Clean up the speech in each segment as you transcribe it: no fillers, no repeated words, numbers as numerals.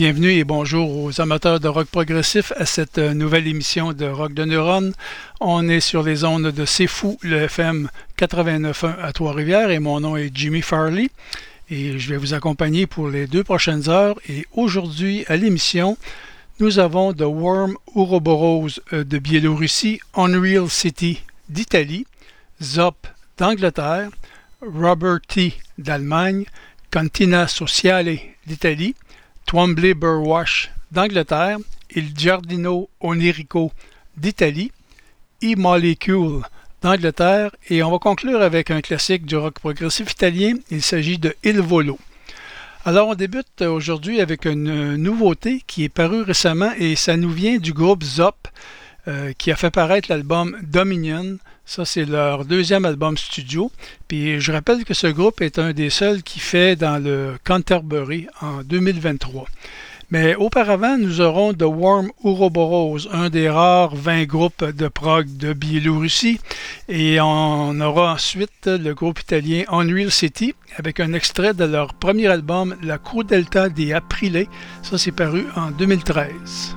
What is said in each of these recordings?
Bienvenue et bonjour aux amateurs de rock progressif à cette nouvelle émission de Rock de Neurones. On est sur les ondes de C'est Fou, le FM 89.1 à Trois-Rivières et mon nom est Jimmy Farley et je vais vous accompagner pour les 2 prochaines heures. Et aujourd'hui à l'émission, nous avons The Worm Ouroboros de Biélorussie, Unreal City d'Italie, Zop d'Angleterre, Robert T d'Allemagne, Cantina Sociale d'Italie, Twombly Burwash d'Angleterre, Il Giardino Onirico d'Italie, E-Molecule d'Angleterre et on va conclure avec un classique du rock progressif italien, il s'agit de Il Volo. Alors on débute aujourd'hui avec une nouveauté qui est parue récemment et ça nous vient du groupe Zop qui a fait paraître l'album Dominion. Ça, c'est leur 2e album studio. Puis je rappelle que ce groupe est un des seuls qui fait dans le Canterbury en 2023. Mais auparavant, nous aurons The Worm Ouroboros, un des rares 20 groupes de prog de Biélorussie. Et on aura ensuite le groupe italien Unreal City avec un extrait de leur premier album, La Crudeltà di Aprile. Ça, c'est paru en 2013.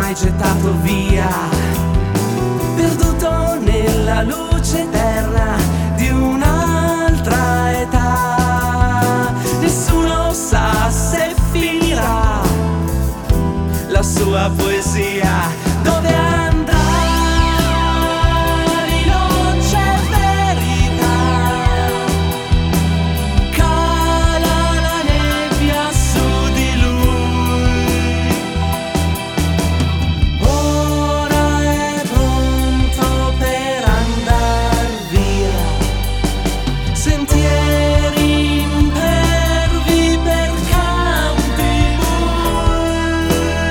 mai gettato via, perduto nella luce eterna di un'altra età. Nessuno sa se finirà la sua poesia, dove andrai non c'è verità, cala la nebbia su di lui, ora è pronto per andar via, sentieri impervi per campi bui.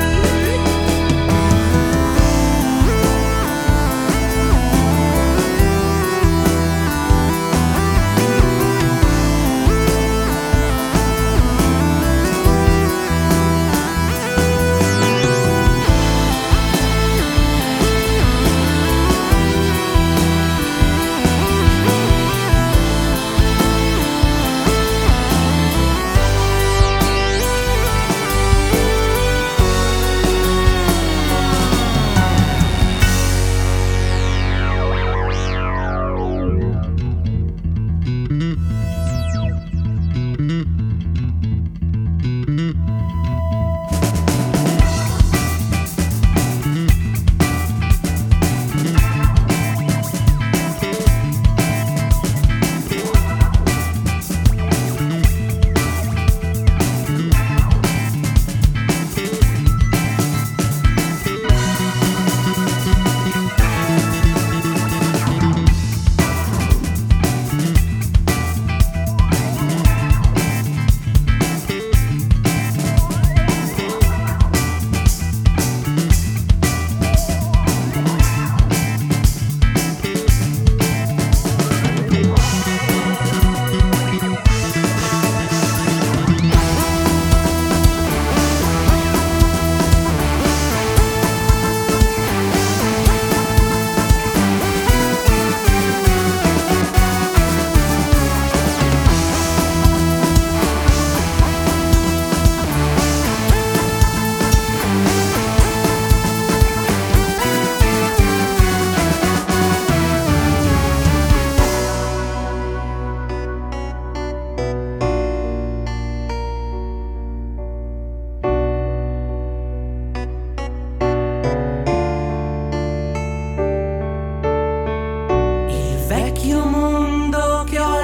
Vecchio mondo che ho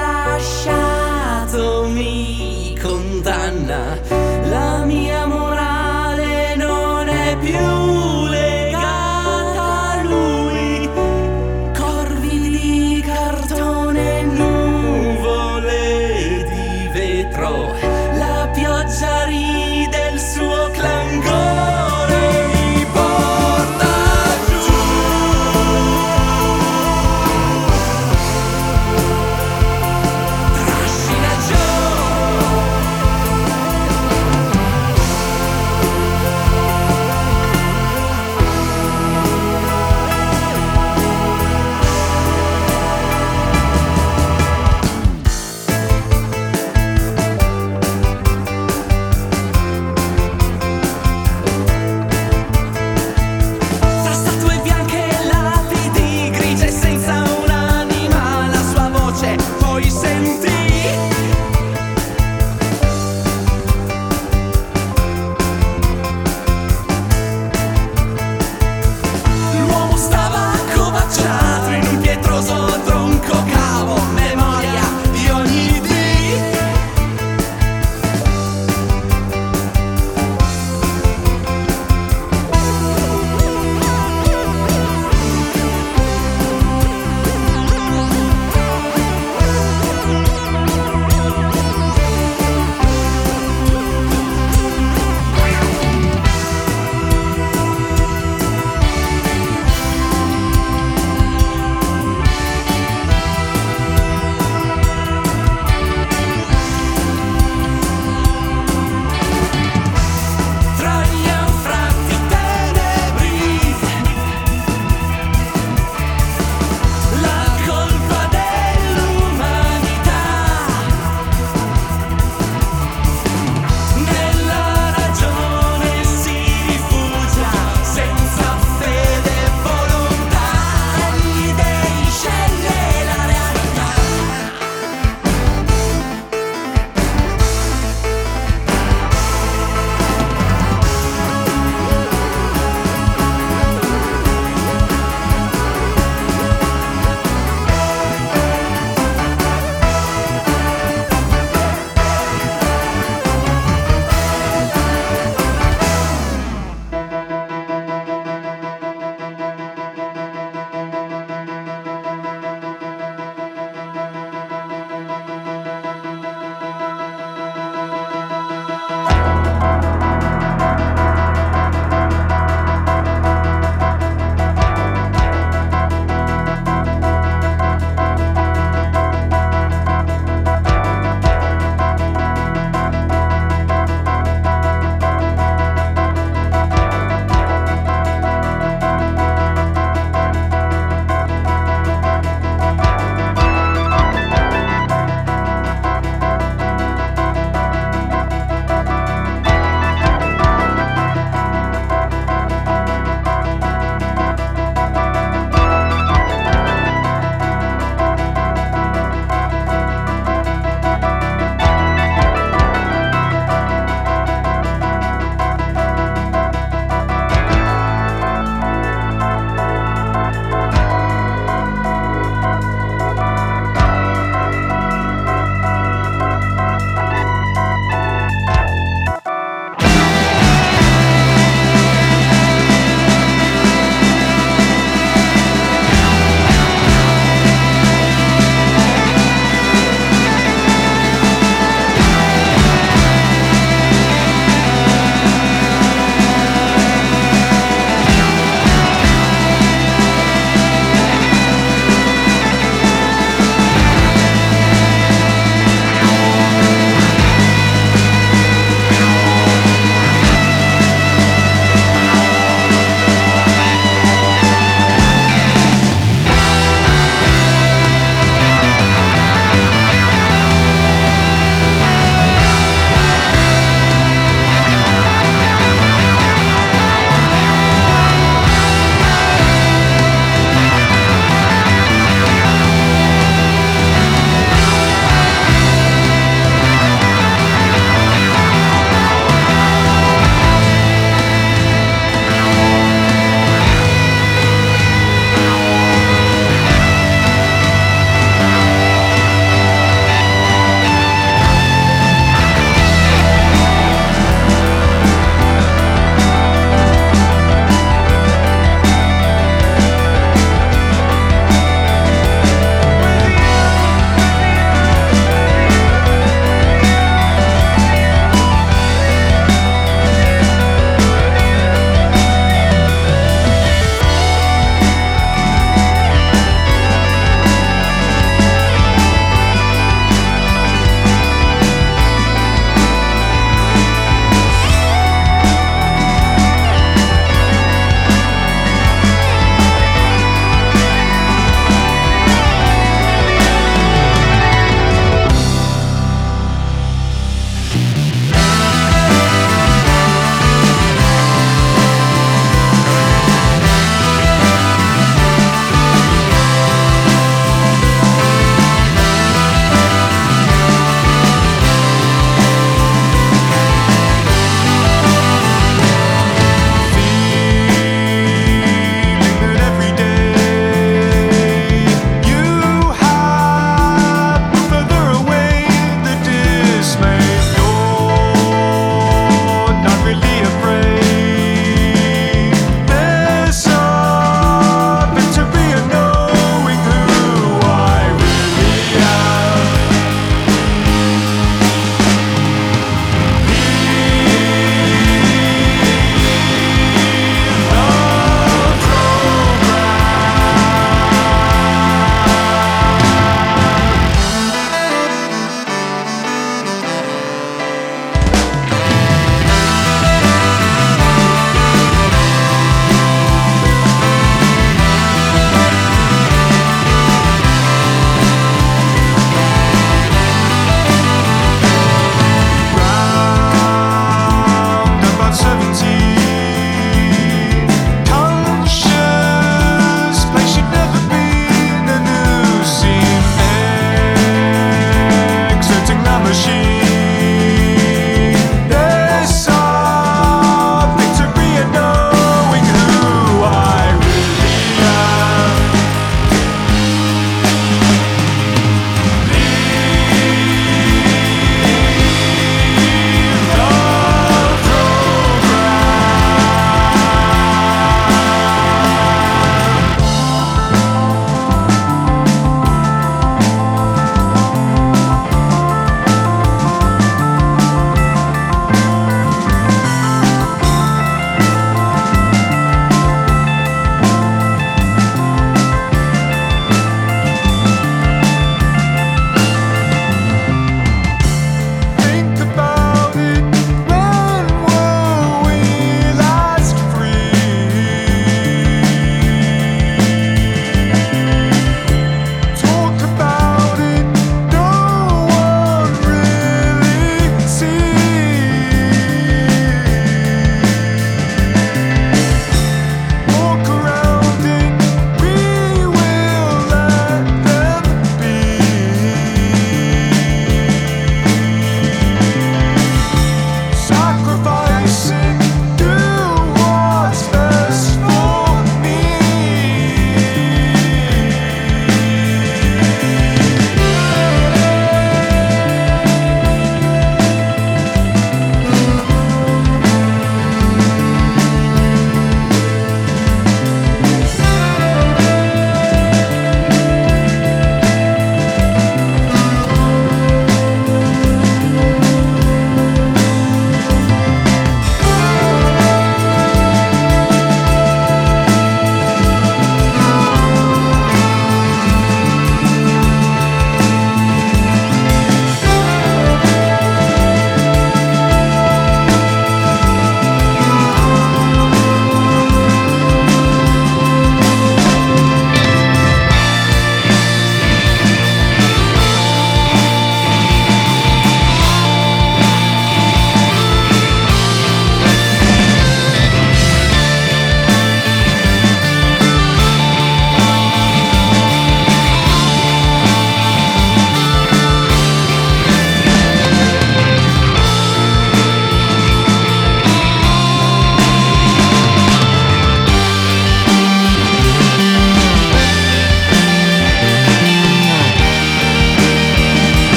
lasciato mi condanna, la mia morale non è più legata a lui, corvi di cartone, nuvole di vetro, la pioggia ride il suo clangore, mi porta giù.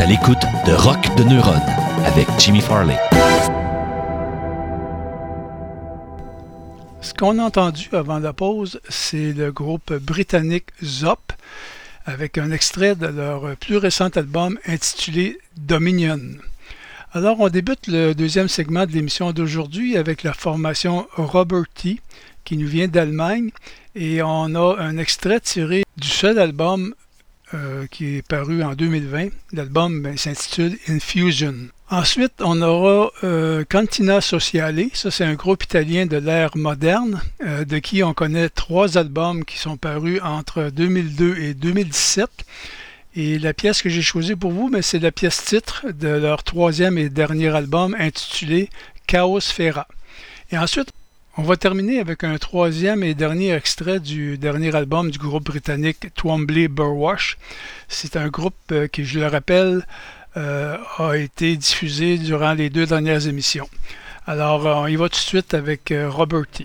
à l'écoute de Rock de Neuronne avec Jimmy Farley. Ce qu'on a entendu avant la pause, c'est le groupe britannique Zop avec un extrait de leur plus récent album intitulé Dominion. Alors, on débute le deuxième segment de l'émission d'aujourd'hui avec la formation Robert T, qui nous vient d'Allemagne, et on a un extrait tiré du seul album qui est paru en 2020. L'album s'intitule Infusion. Ensuite, on aura Cantina Sociale. Ça, c'est un groupe italien de l'ère moderne, de qui on connaît 3 albums qui sont parus entre 2002 et 2017. Et la pièce que j'ai choisie pour vous, c'est la pièce titre de leur 3e et dernier album intitulé Chaosphera. Et ensuite, on va terminer avec un 3e et dernier extrait du dernier album du groupe britannique Twombly Burwash. C'est un groupe qui, je le rappelle, a été diffusé durant les 2 dernières émissions. Alors, on y va tout de suite avec Robert T.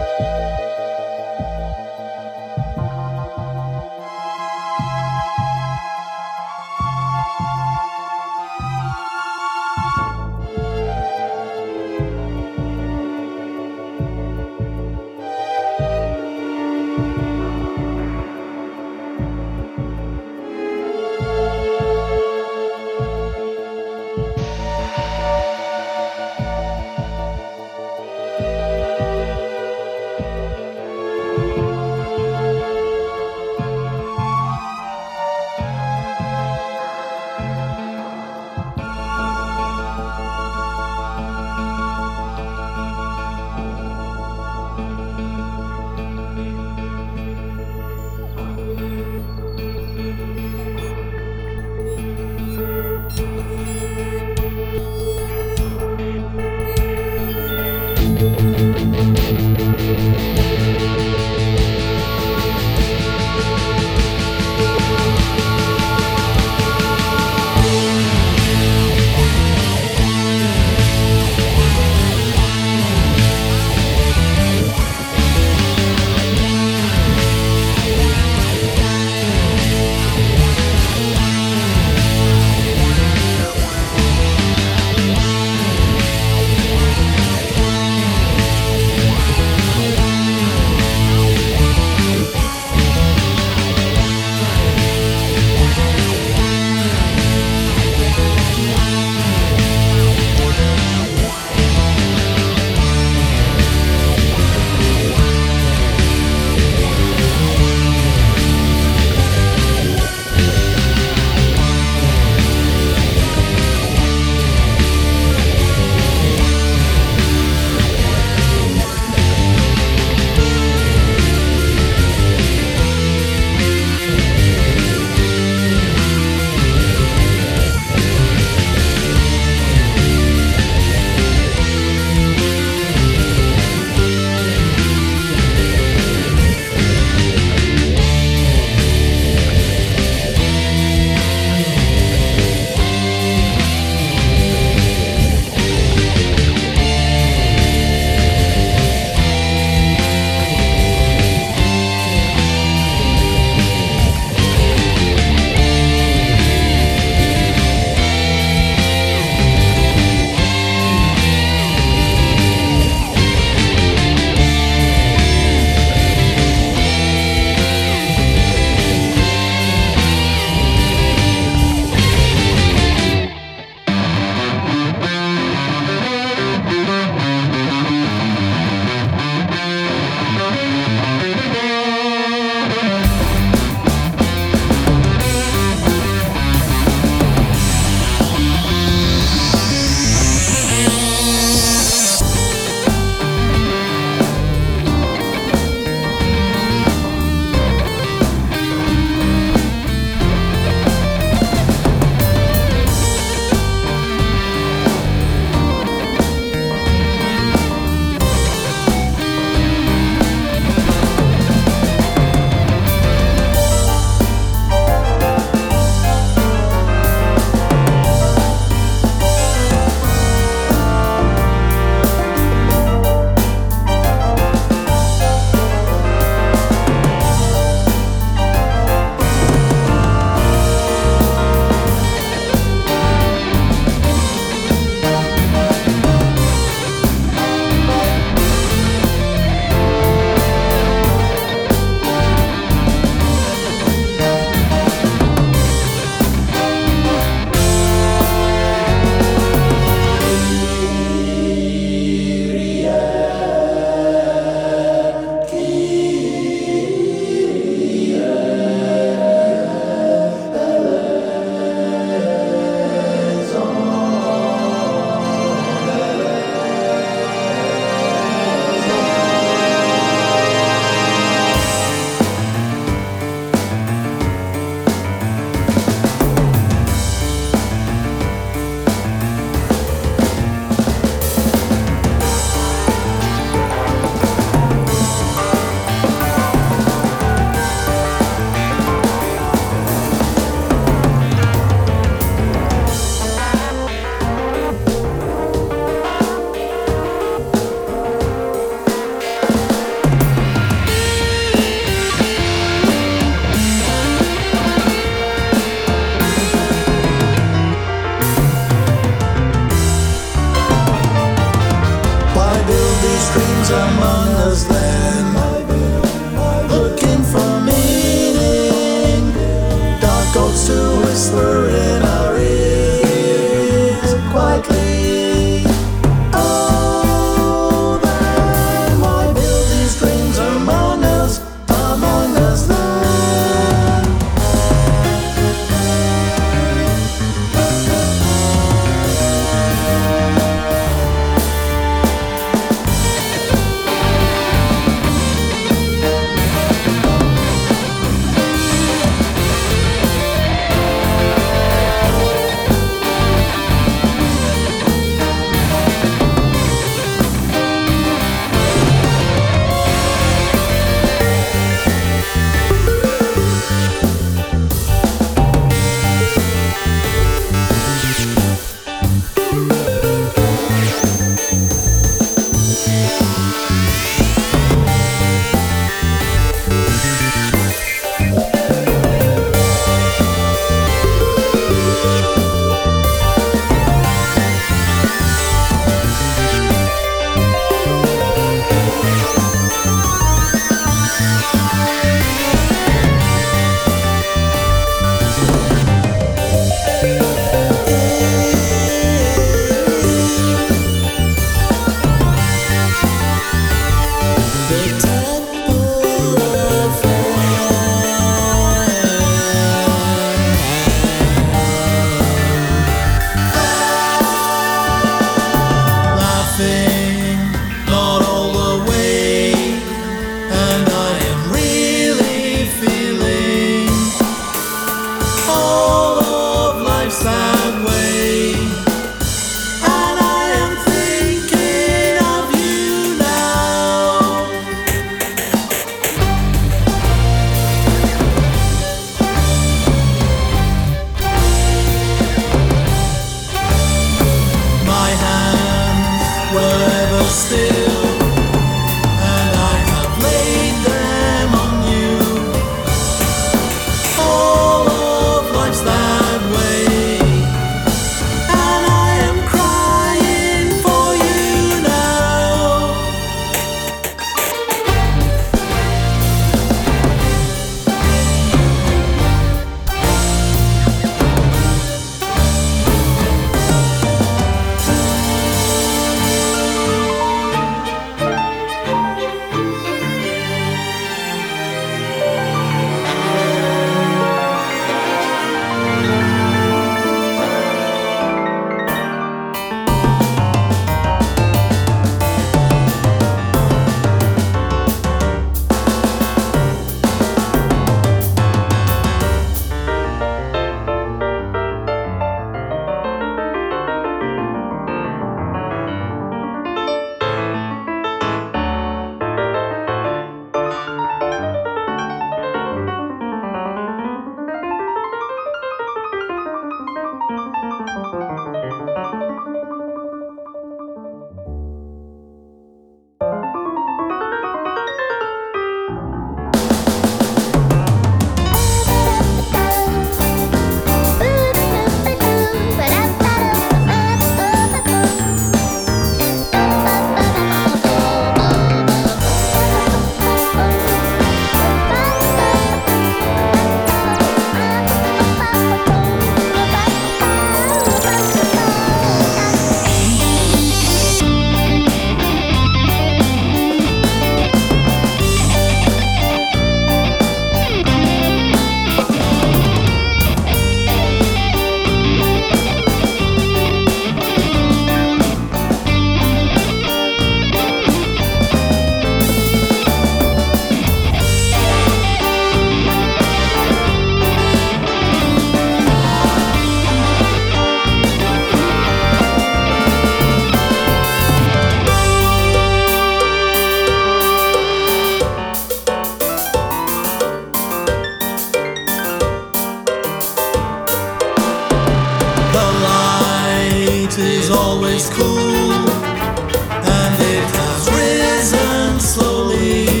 was always cool, and it has risen slowly.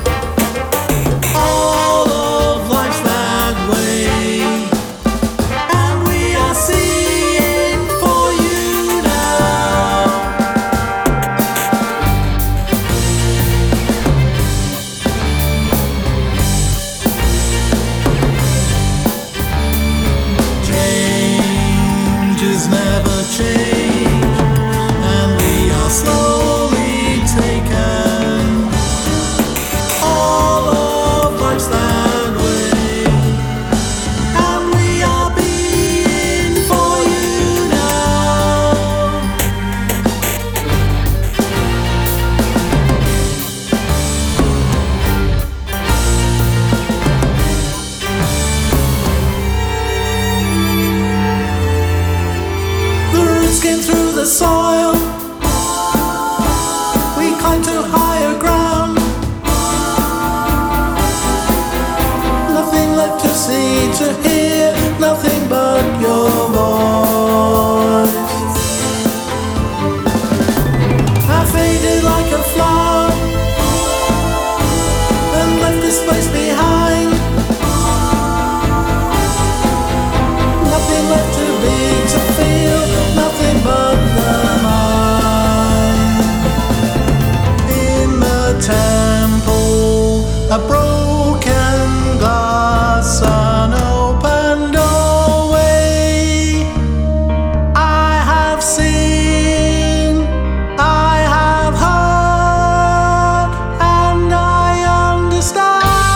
All of life's that way, and we are singing for you now. Changes never change, and we are slowly taken. All of life's that way, and we are being for you now. The roots came through the soil, we climbed to higher ground. Nothing left to see, to hear, nothing but your voice. I faded like a flower and left this place behind. Nothing left to be, to feel, nothing but the mind. In the temple, a broken glass, an open doorway. I have seen, I have heard, and I understand.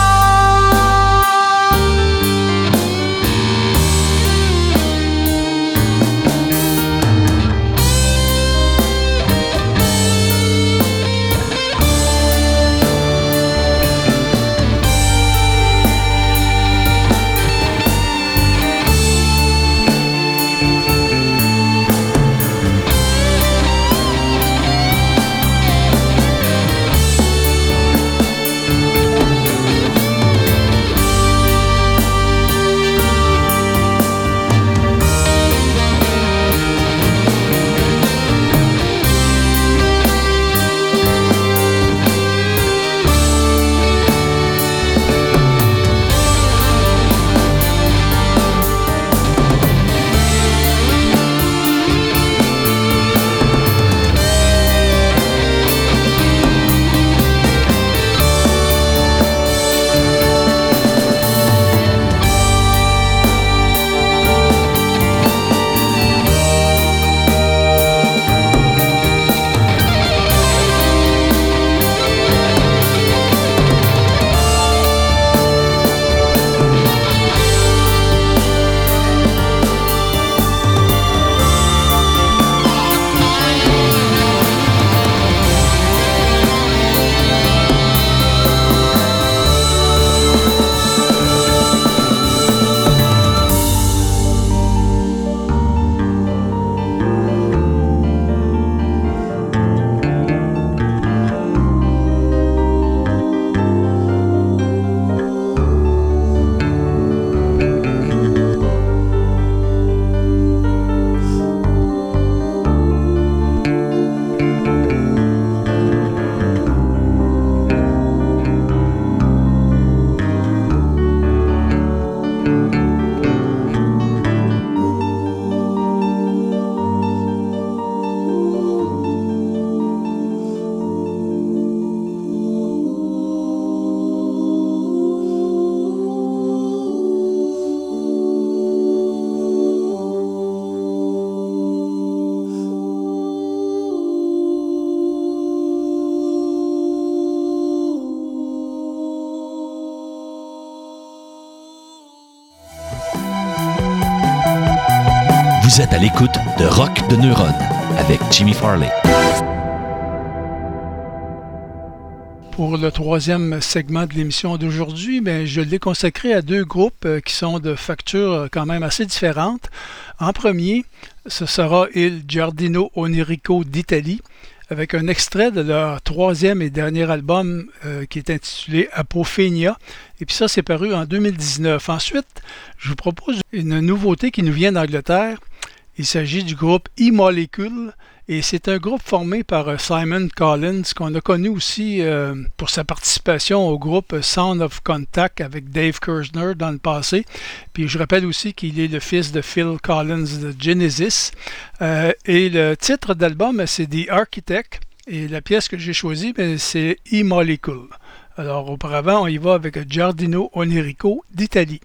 Vous êtes à l'écoute de Rock de Neuronne avec Jimmy Farley. Pour le troisième segment de l'émission d'aujourd'hui, je l'ai consacré à deux groupes qui sont de factures quand même assez différentes. En premier, ce sera Il Giardino Onirico d'Italie, avec un extrait de leur troisième et dernier album qui est intitulé Apophenia. Et puis ça, c'est paru en 2019. Ensuite, je vous propose une nouveauté qui nous vient d'Angleterre. Il s'agit du groupe E-Molecule et c'est un groupe formé par Simon Collins qu'on a connu aussi pour sa participation au groupe Sound of Contact avec Dave Kersner dans le passé. Puis je rappelle aussi qu'il est le fils de Phil Collins de Genesis. Et le titre d'album, c'est The Architect et la pièce que j'ai choisie, c'est E-Molecule. Alors auparavant, on y va avec Giardino Onirico d'Italie.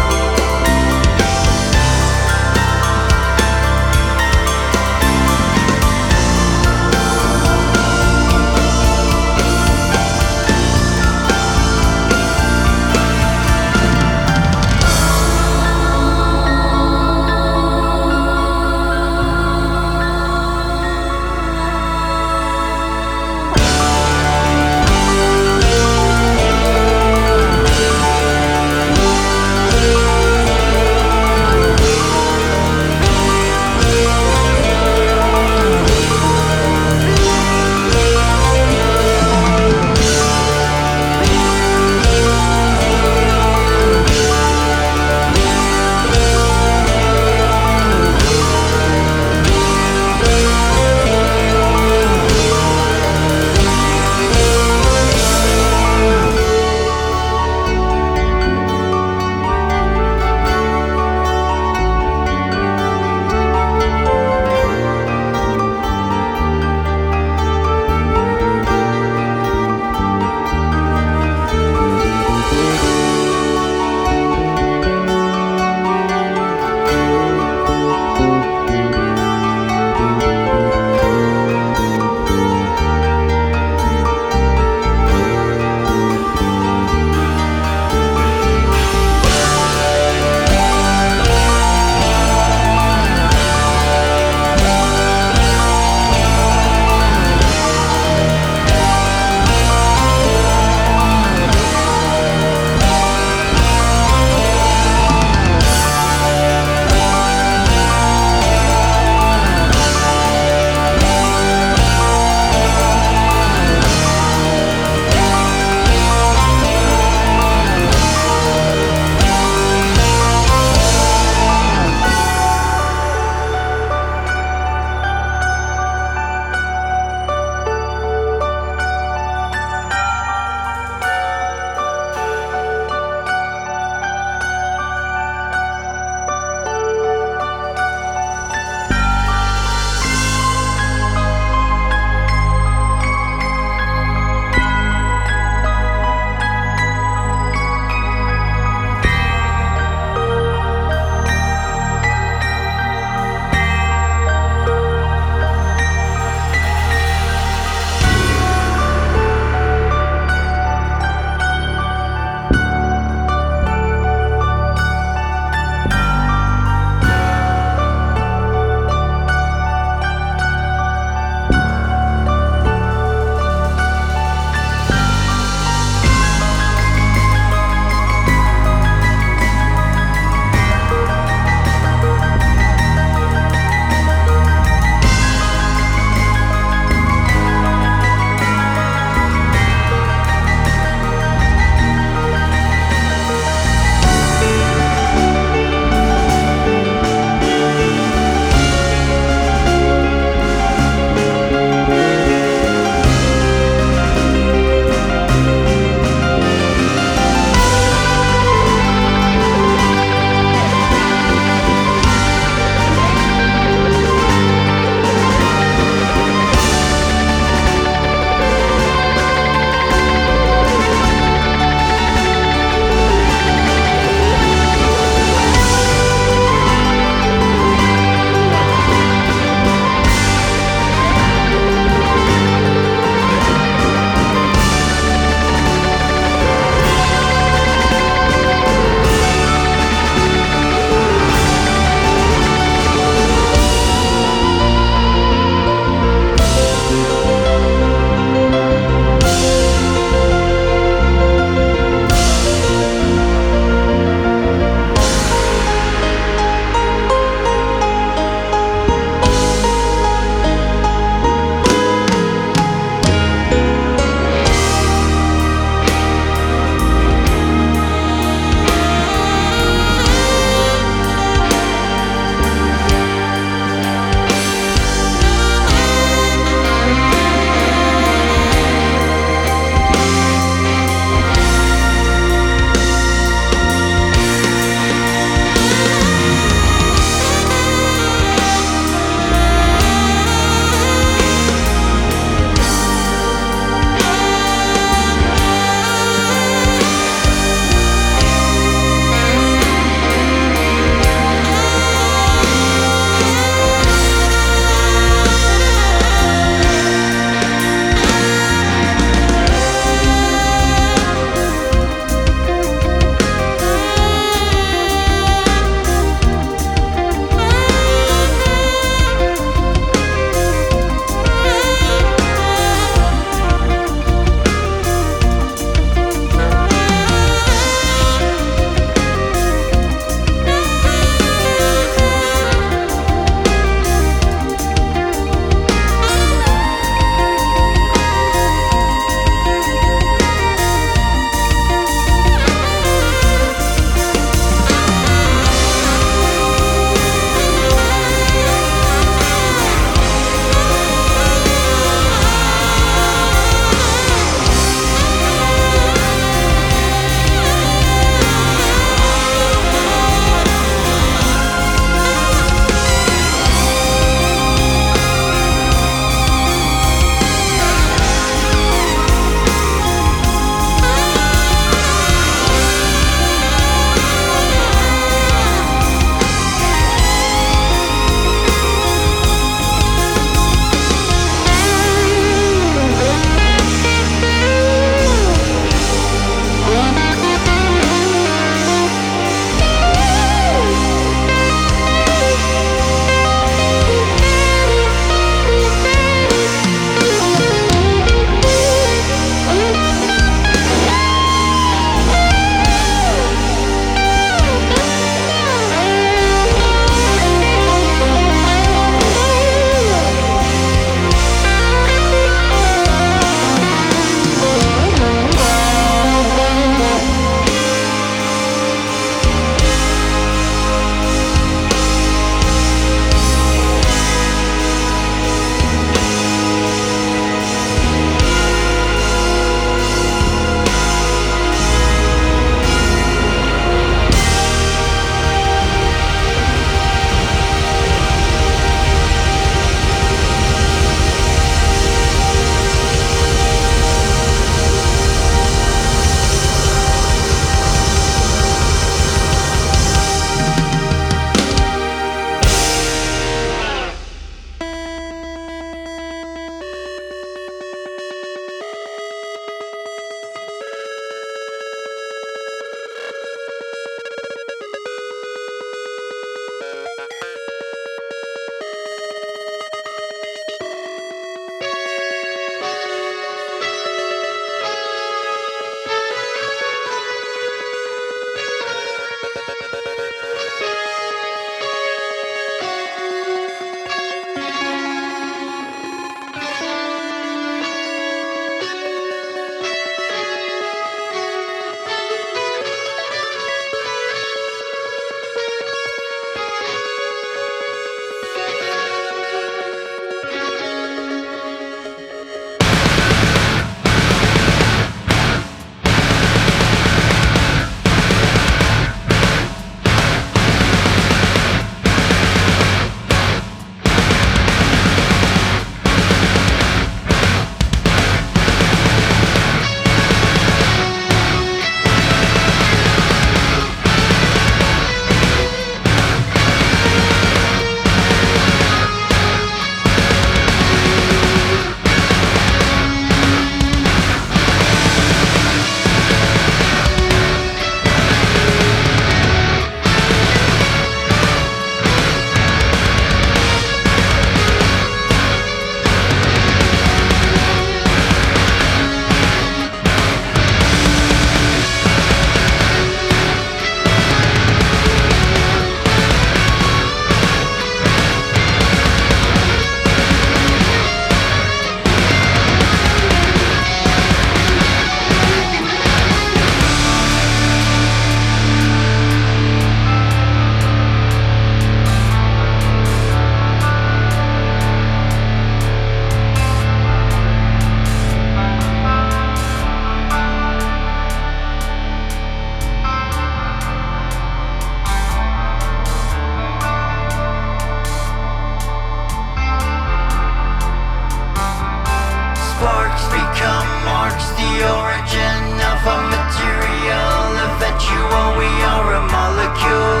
Sparks become marks, the origin of a material. Eventual, we are a molecule.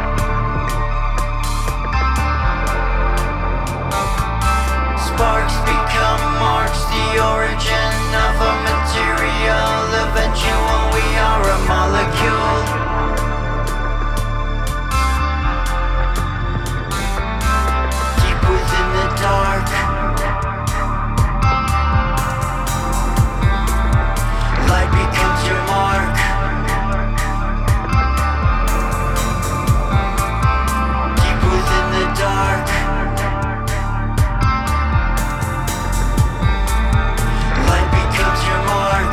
Sparks become marks, the origin of a material. Eventual, we are a molecule. Deep within the dark, light becomes your mark. Deep within the dark, light becomes your mark.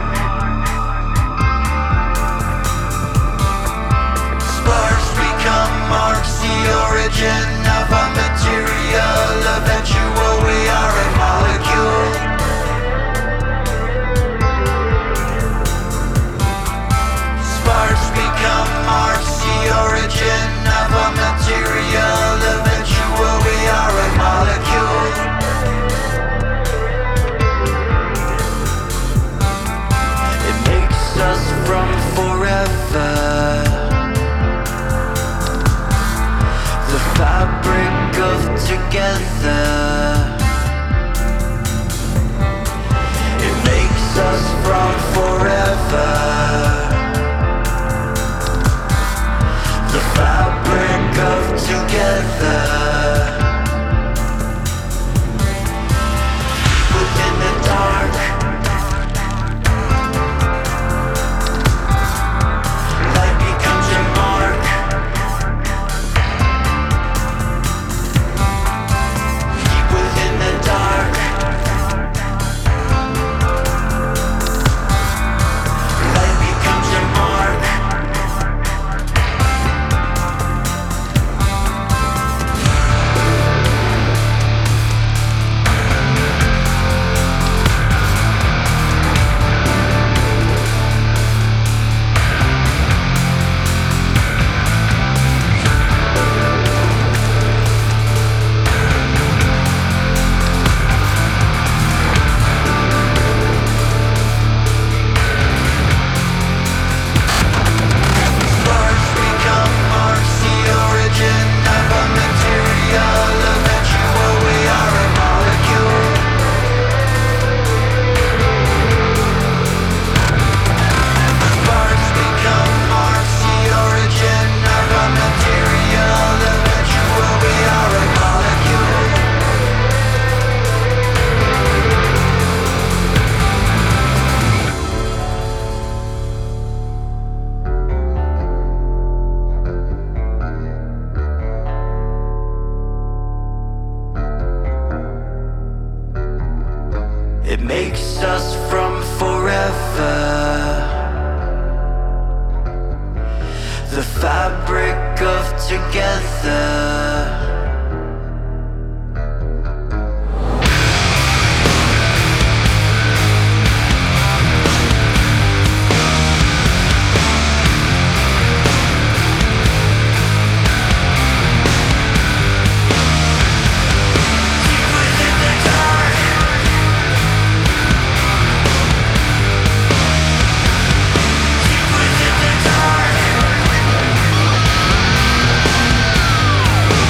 Sparks become marks, the origin of a material. Eventual, we are a molecule. Sparks become marks, the origin of a material. Eventual, we are a molecule. It makes us from forever. The fabric of together. It makes us from forever. The fabric of together. Within the dark, light becomes your mark. Deep within the dark, light becomes your mark. Sparks become marks, the origin of a material. Eventual, we are a molecule. Sparks become marks, the origin of a material. Eventual, we are a molecule. It makes us from forever. The fabric of together. Deep within the dark, deep within the dark,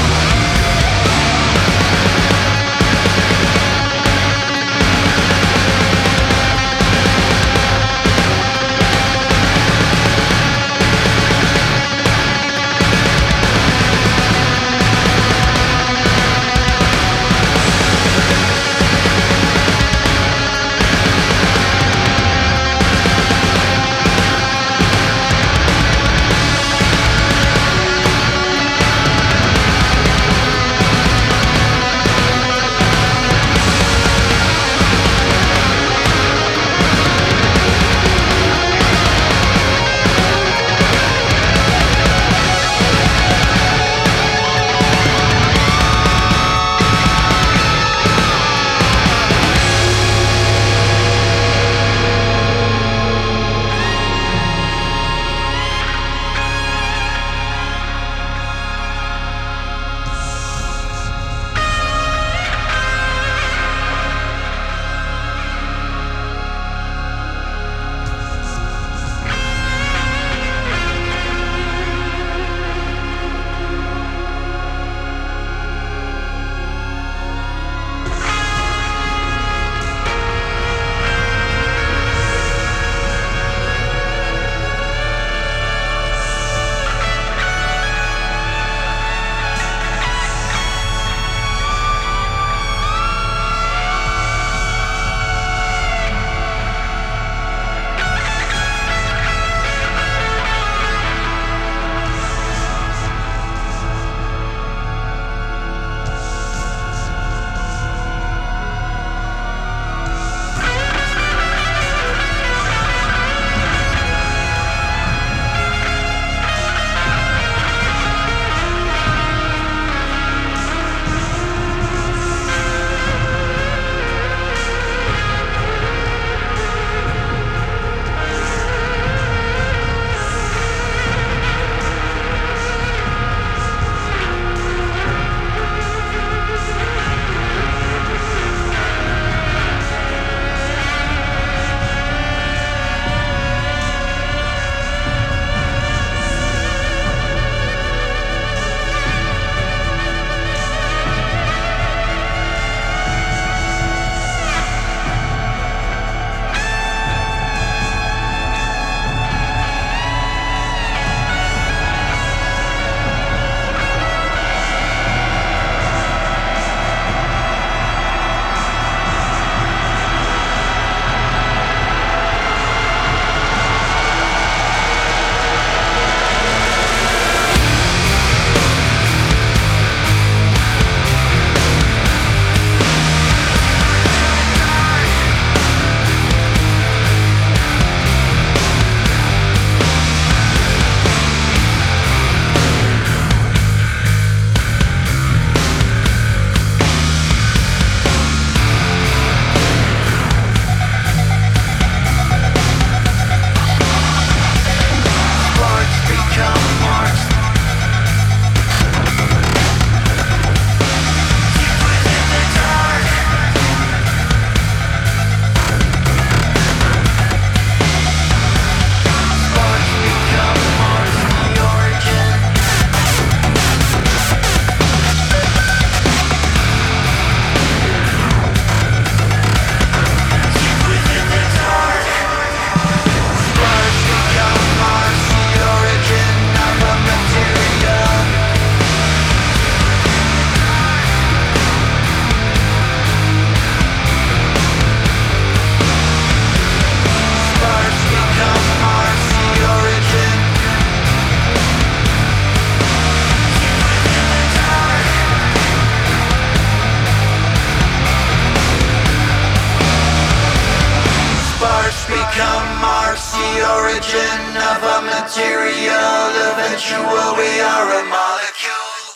become ours. The origin of a material, eventual we are a molecule.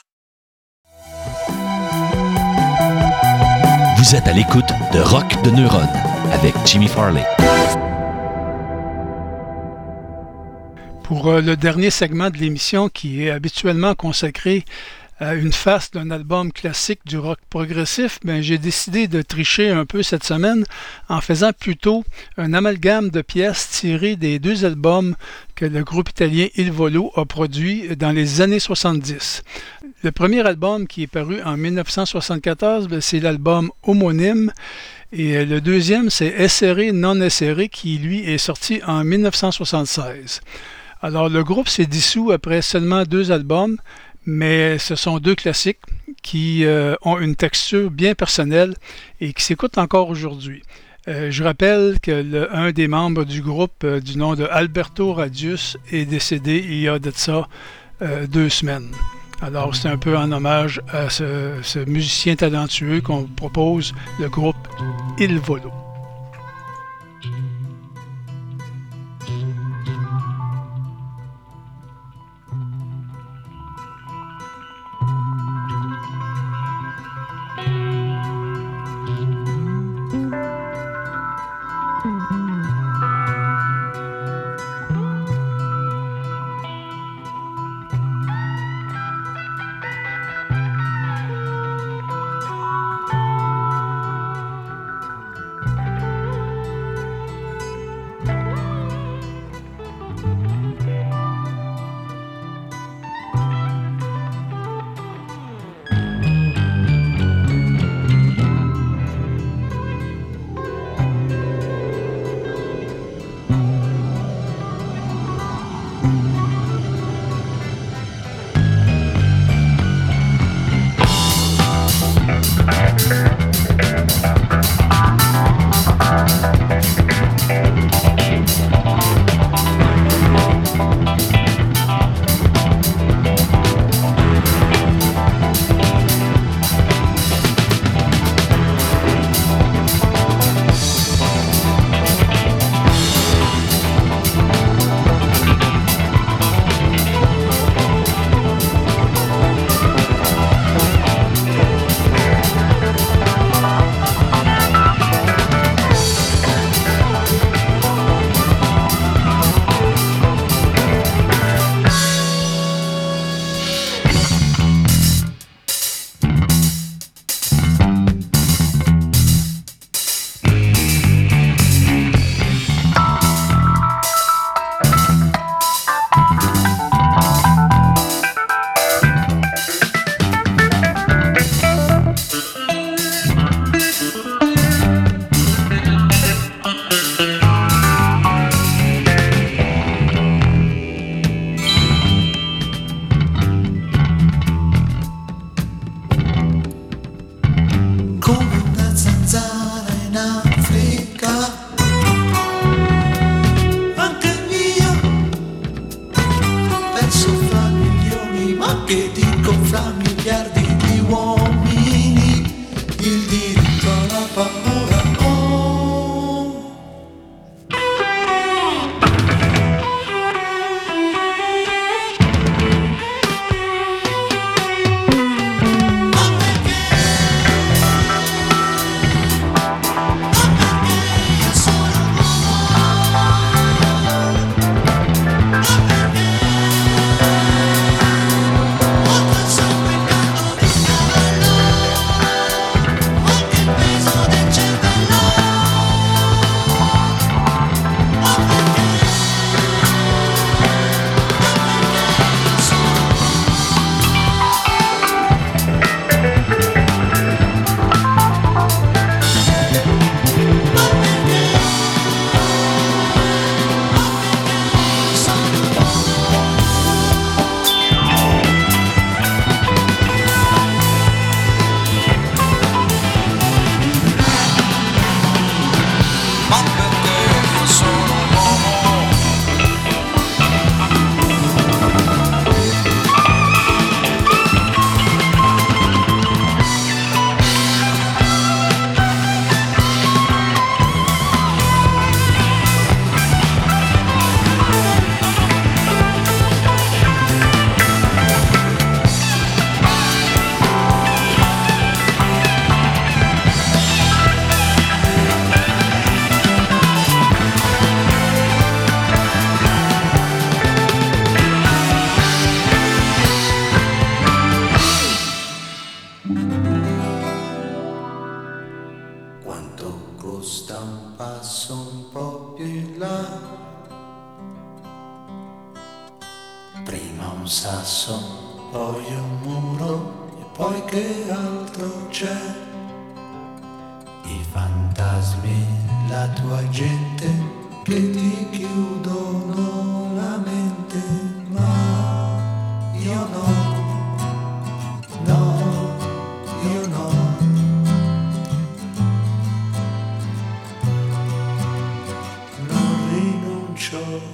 Vous êtes à l'écoute de Rock de Neuronne avec Jimmy Farley. Pour le dernier segment de l'émission qui est habituellement consacré à une face d'un album classique du rock progressif, j'ai décidé de tricher un peu cette semaine en faisant plutôt un amalgame de pièces tirées des deux albums que le groupe italien Il Volo a produits dans les années 70. Le premier album qui est paru en 1974, c'est l'album homonyme. Et le deuxième, c'est Essere non essere, qui lui est sorti en 1976. Alors le groupe s'est dissous après seulement 2 albums, mais ce sont 2 classiques qui ont une texture bien personnelle et qui s'écoutent encore aujourd'hui. Je rappelle que un des membres du groupe, du nom de Alberto Radius, est décédé il y a de ça 2 semaines. Alors c'est un peu en hommage à ce musicien talentueux qu'on propose, le groupe Il Volo. Sposta un passo un po' più in là, prima un sasso, poi un muro e poi che altro c'è? I fantasmi, la tua gente che ti chiudono la mente, ma io no, no, io no. Non rinuncio.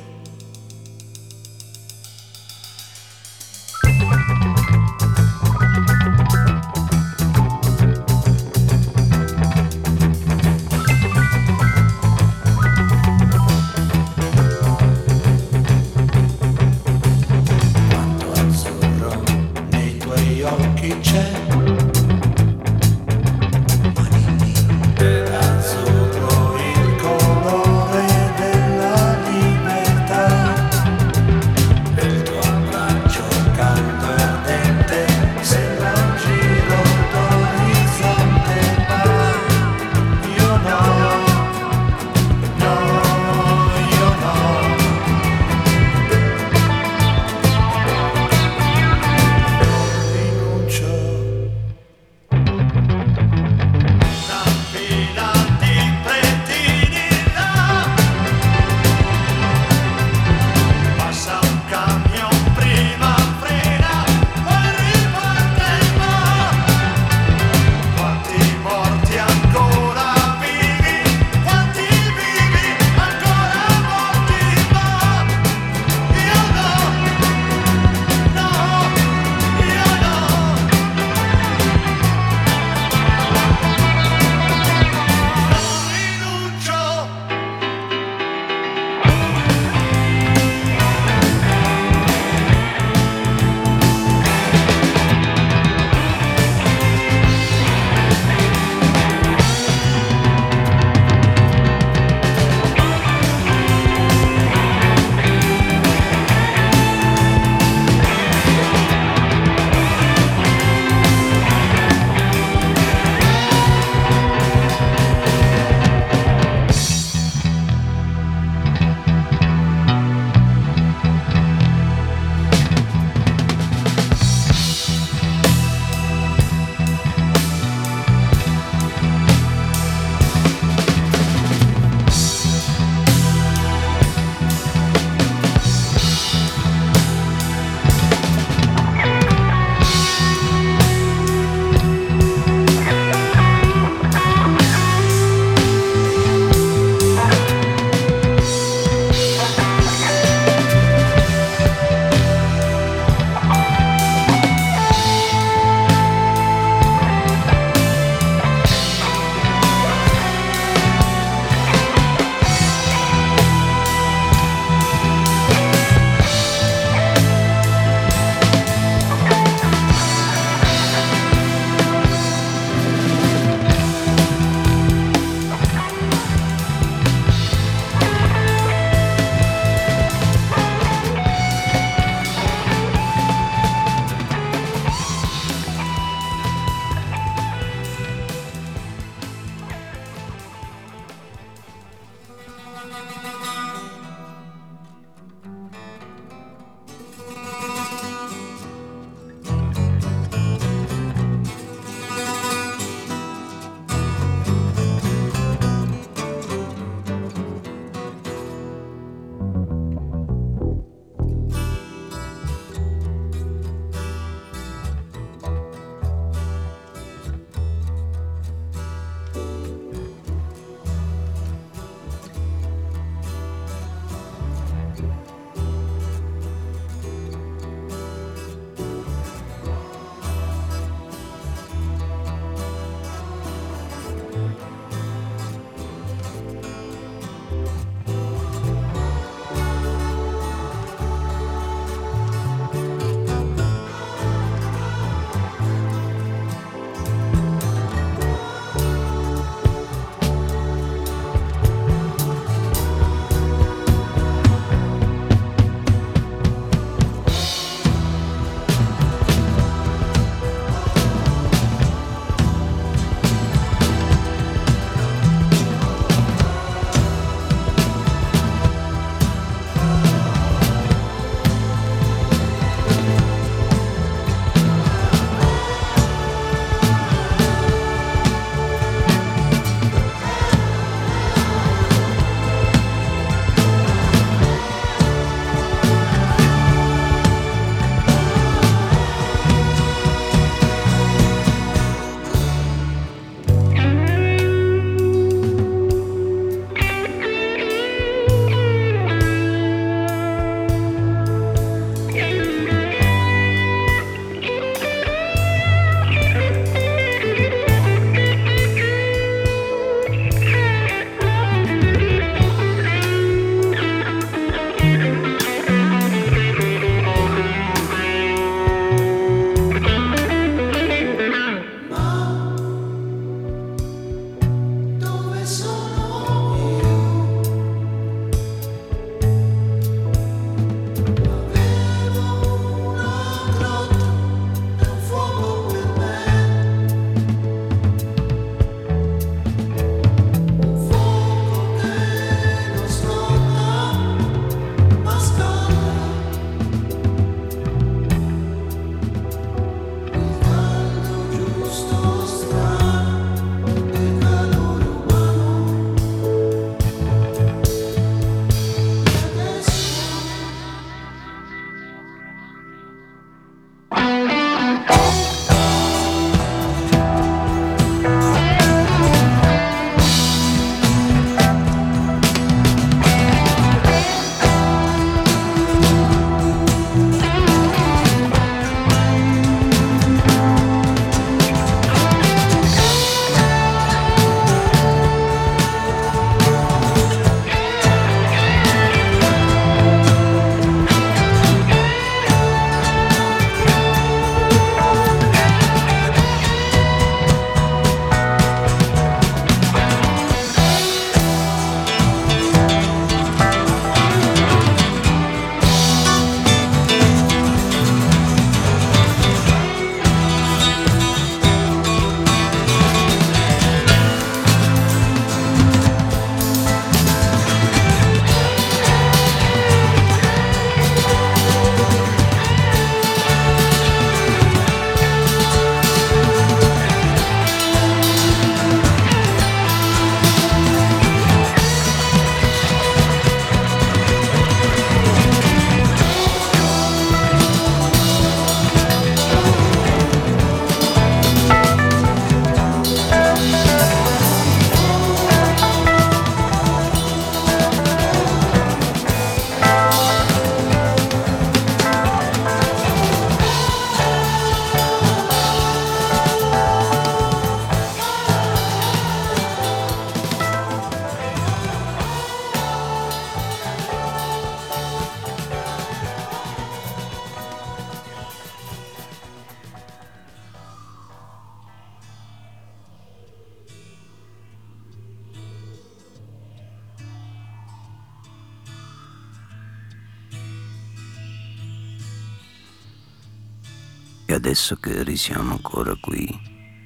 che adesso che risiamo ancora qui,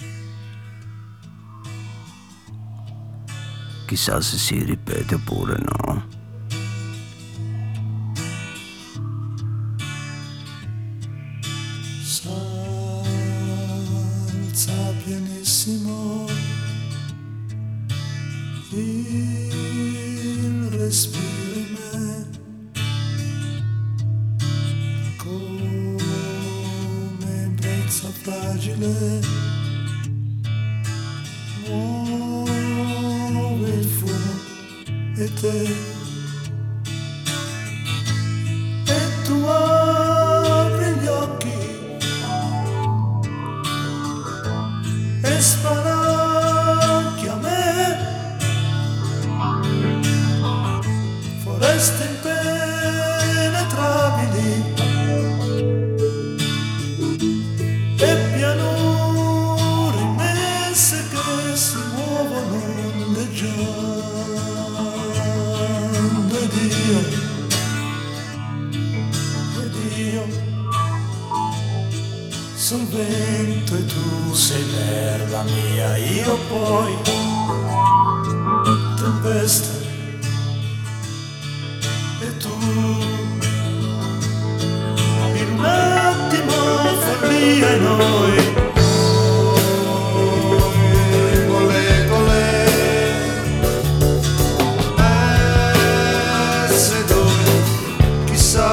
chissà se si ripete oppure no. Salza pianissimo il respiro in me, come brezza fragile muove il fumo e te, e tu apri gli occhi e sparacchi a me, foreste impenetrabili e pianure immense che si muovono ondeggiando, ed io sul vento e tu sei l'erba mia, io poi tempesta e tu in un attimo follia e noi volé, volé, se dove chissà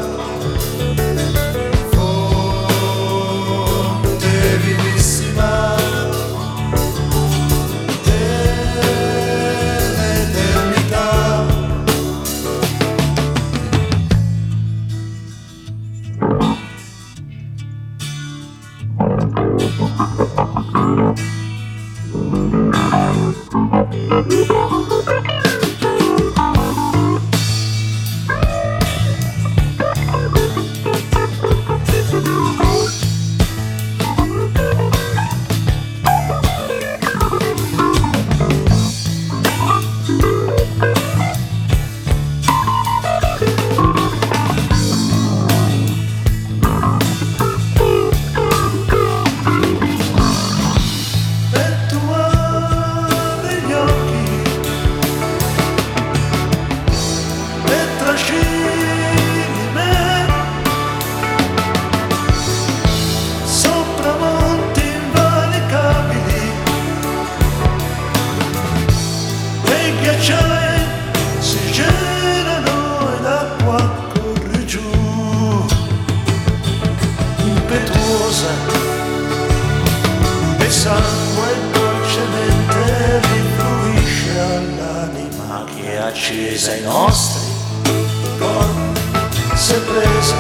accesa ai nostri corpi si è presa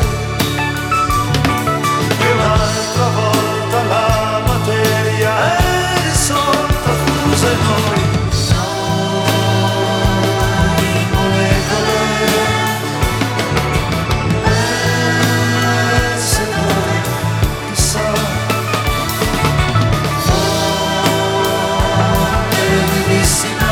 e un'altra volta la materia è risolta fusa e noi molecole se noi chissà forte vivissima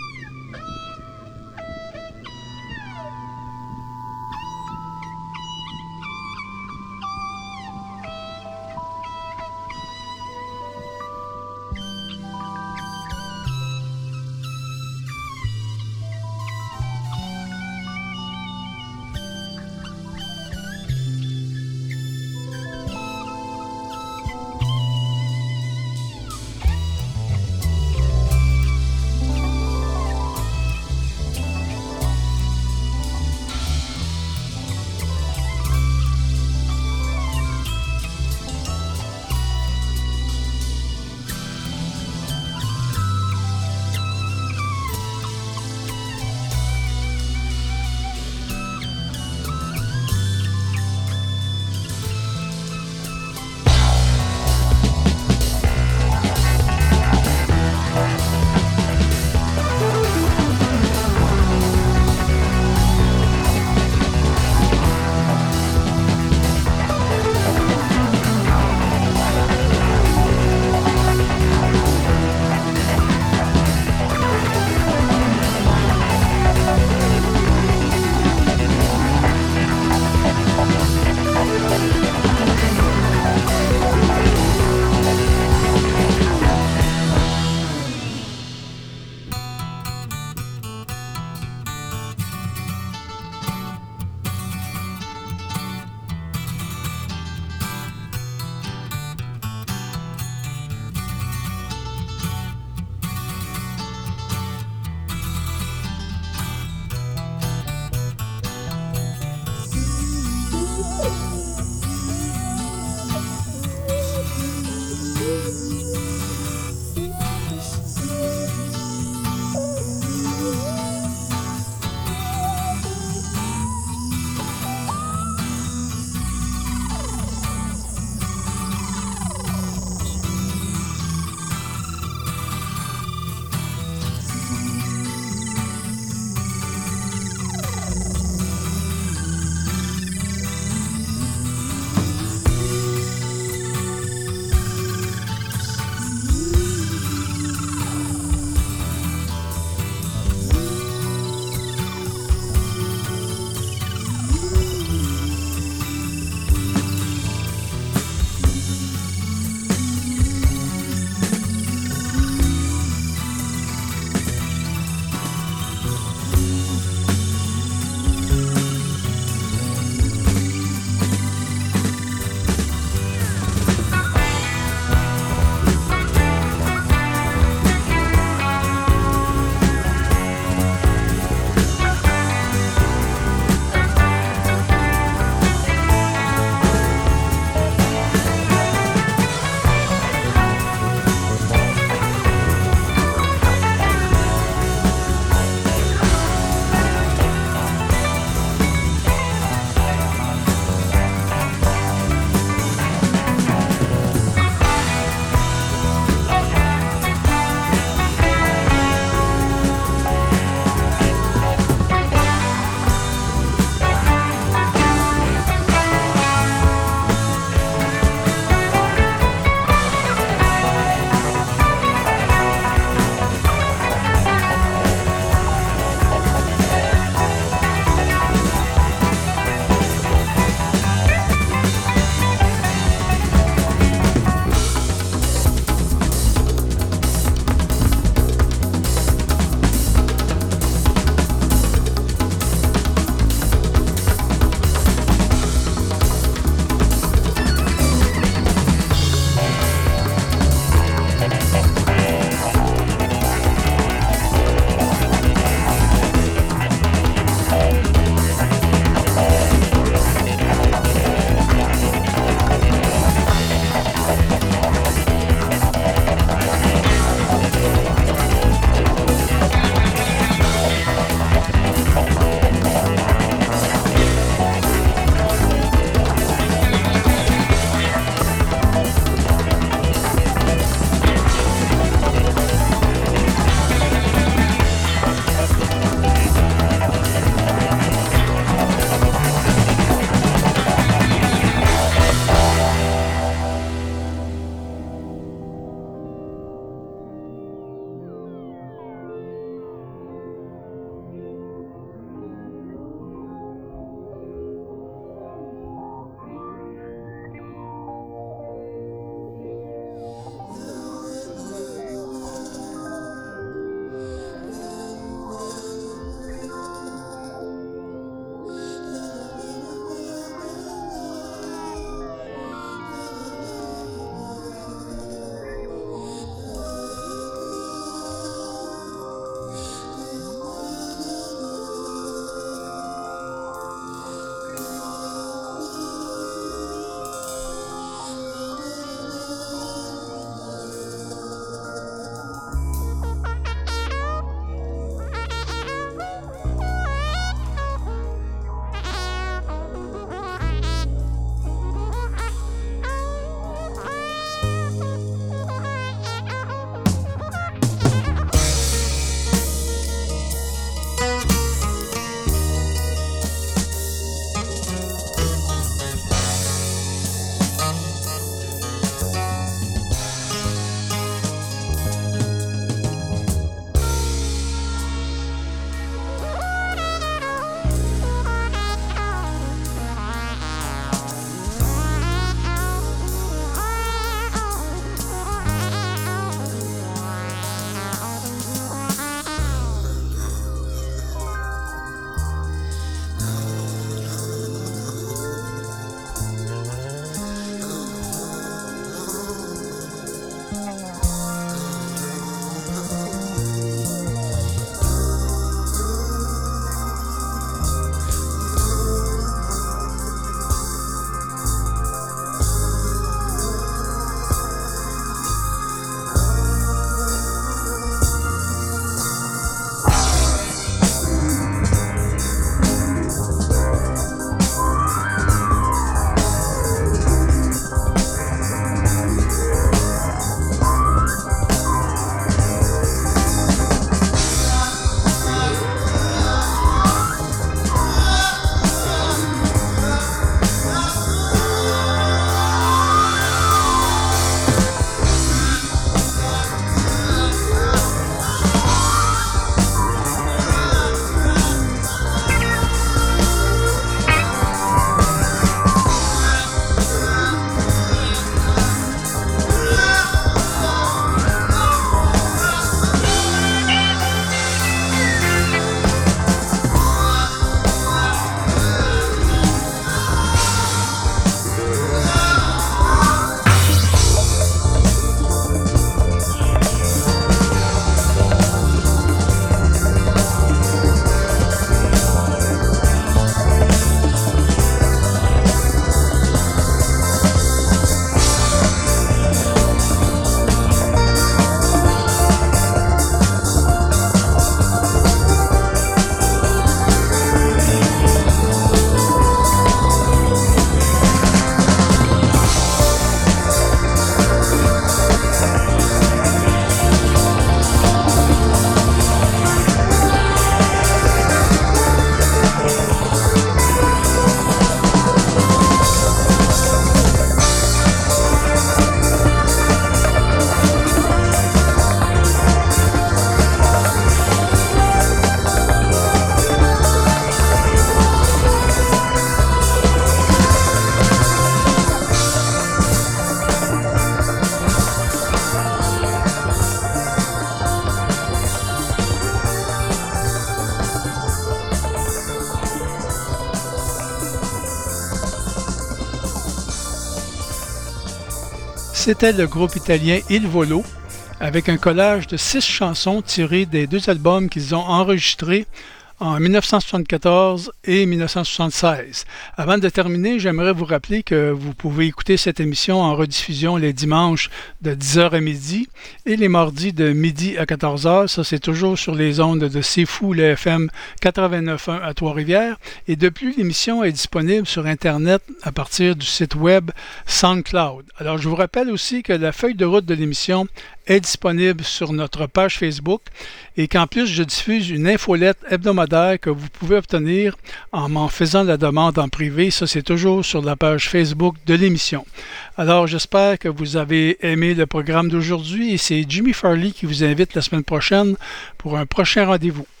C'était le groupe italien Il Volo, avec un collage de 6 chansons tirées des 2 albums qu'ils ont enregistrés en 1974 et 1976. Avant de terminer, j'aimerais vous rappeler que vous pouvez écouter cette émission en rediffusion les dimanches de 10h à midi et les mardis de midi à 14h. Ça, c'est toujours sur les ondes de C'est Fou, le FM 89.1 à Trois-Rivières. Et de plus, l'émission est disponible sur Internet à partir du site web SoundCloud. Alors, je vous rappelle aussi que la feuille de route de l'émission est disponible sur notre page Facebook et qu'en plus, je diffuse une infolette hebdomadaire que vous pouvez obtenir en m'en faisant la demande en privé. Ça, c'est toujours sur la page Facebook de l'émission. Alors, j'espère que vous avez aimé le programme d'aujourd'hui et c'est Jimmy Farley qui vous invite la semaine prochaine pour un prochain rendez-vous.